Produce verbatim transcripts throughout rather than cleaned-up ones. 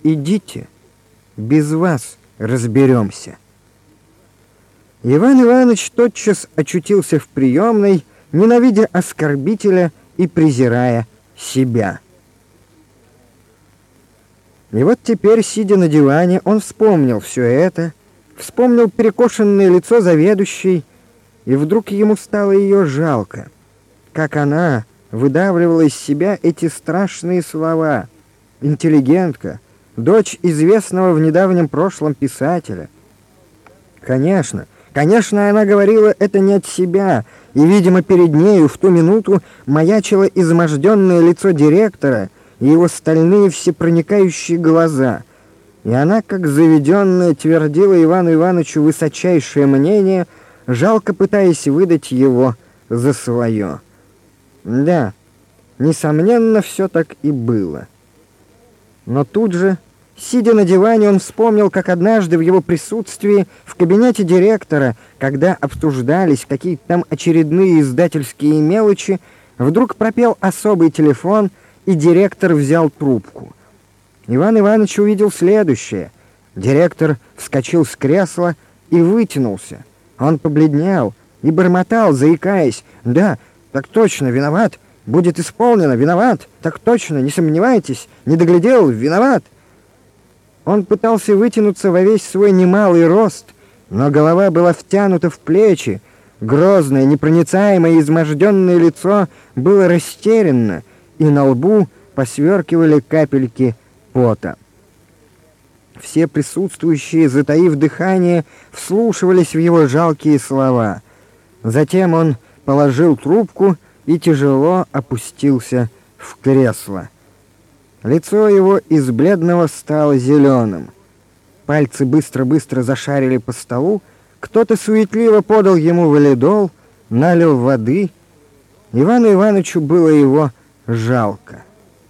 идите, без вас разберемся». Иван Иванович тотчас очутился в приемной, ненавидя оскорбителя и презирая себя. И вот теперь, сидя на диване, он вспомнил все это, вспомнил перекошенное лицо заведующей, и вдруг ему стало ее жалко, как она выдавливала из себя эти страшные слова. Интеллигентка, дочь известного в недавнем прошлом писателя. Конечно, конечно, она говорила это не от себя, и, видимо, перед нею в ту минуту маячило изможденное лицо директора и его стальные всепроникающие глаза, и она, как заведенная, твердила Ивану Ивановичу высочайшее мнение, жалко пытаясь выдать его за свое. Да, несомненно, все так и было. Но тут же, сидя на диване, он вспомнил, как однажды в его присутствии в кабинете директора, когда обсуждались какие-то там очередные издательские мелочи, вдруг пропел особый телефон, и директор взял трубку. Иван Иванович увидел следующее. Директор вскочил с кресла и вытянулся. Он побледнел и бормотал, заикаясь: «Да, так точно, виноват. Будет исполнено, виноват. Так точно, не сомневайтесь. Не доглядел, виноват». Он пытался вытянуться во весь свой немалый рост, но голова была втянута в плечи. Грозное, непроницаемое, изможденное лицо было растерянно, и на лбу посверкивали капельки пота. Все присутствующие, затаив дыхание, вслушивались в его жалкие слова. Затем он положил трубку и тяжело опустился в кресло. Лицо его из бледного стало зеленым. Пальцы быстро-быстро зашарили по столу. Кто-то суетливо подал ему валидол, налил воды. Ивану Ивановичу было его жалко.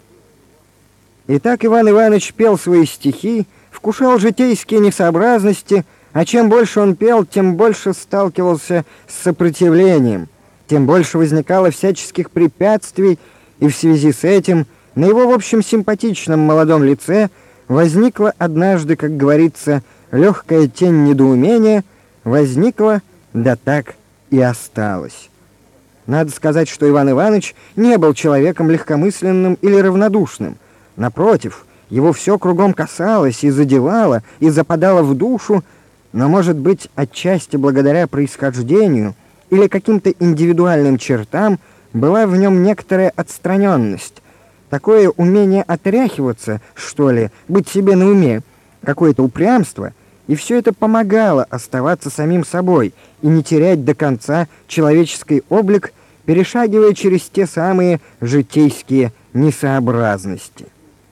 Итак, Иван Иванович пел свои стихи, вкушал житейские несообразности, а чем больше он пел, тем больше сталкивался с сопротивлением, тем больше возникало всяческих препятствий, и в связи с этим на его, в общем, симпатичном молодом лице возникла однажды, как говорится, легкая тень недоумения, возникла, да так и осталась. Надо сказать, что Иван Иванович не был человеком легкомысленным или равнодушным. Напротив, его все кругом касалось и задевало, и западало в душу, но, может быть, отчасти благодаря происхождению или каким-то индивидуальным чертам была в нем некоторая отстраненность, такое умение отряхиваться, что ли, быть себе на уме, какое-то упрямство, и все это помогало оставаться самим собой и не терять до конца человеческий облик, перешагивая через те самые житейские несообразности.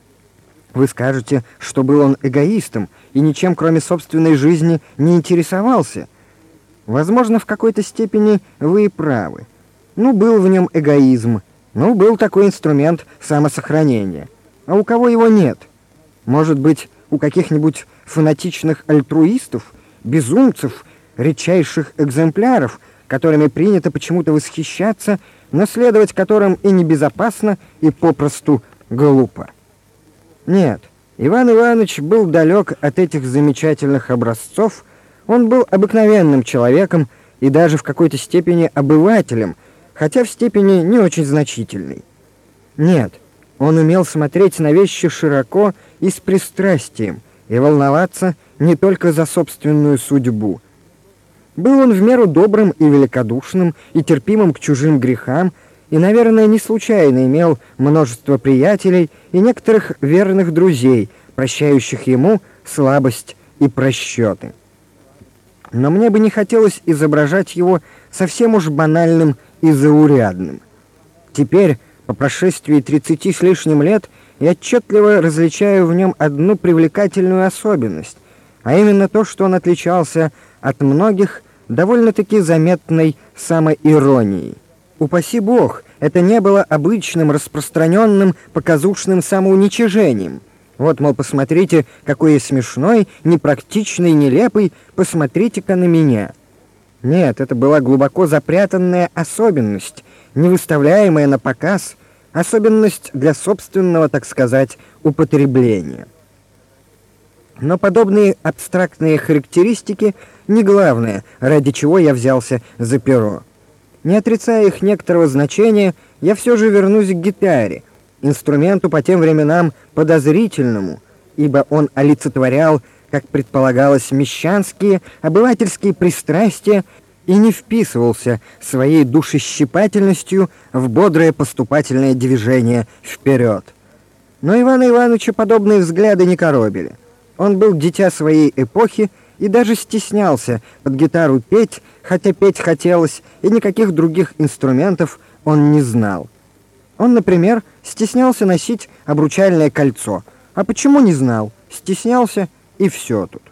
Вы скажете, что был он эгоистом и ничем, кроме собственной жизни, не интересовался. Возможно, в какой-то степени вы и правы. Ну, был в нем эгоизм, ну, был такой инструмент самосохранения. А у кого его нет? Может быть, у каких-нибудь фанатичных альтруистов, безумцев, редчайших экземпляров, которыми принято почему-то восхищаться, но следовать которым и небезопасно, и попросту глупо. Нет, Иван Иванович был далек от этих замечательных образцов, он был обыкновенным человеком и даже в какой-то степени обывателем, хотя в степени не очень значительной. Нет, он умел смотреть на вещи широко и с пристрастием, и волноваться не только за собственную судьбу. Был он в меру добрым и великодушным, и терпимым к чужим грехам, и, наверное, не случайно имел множество приятелей и некоторых верных друзей, прощающих ему слабость и просчеты. Но мне бы не хотелось изображать его совсем уж банальным и заурядным. Теперь, по прошествии тридцати с лишним лет, я отчетливо различаю в нем одну привлекательную особенность, а именно то, что он отличался от многих довольно-таки заметной самоиронией. Упаси Бог, это не было обычным, распространенным, показушным самоуничижением. Вот, мол, посмотрите, какой я смешной, непрактичный, нелепый, посмотрите-ка на меня. Нет, это была глубоко запрятанная особенность, не выставляемая на показ, особенность для собственного, так сказать, употребления. Но подобные абстрактные характеристики не главное, ради чего я взялся за перо. Не отрицая их некоторого значения, я все же вернусь к гитаре, инструменту по тем временам подозрительному, ибо он олицетворял, как предполагалось, мещанские, обывательские пристрастия и не вписывался своей душещипательностью в бодрое поступательное движение вперед. Но Ивана Ивановича подобные взгляды не коробили. Он был дитя своей эпохи и даже стеснялся под гитару петь, хотя петь хотелось, и никаких других инструментов он не знал. Он, например, стеснялся носить обручальное кольцо. А почему не знал? Стеснялся, и все тут.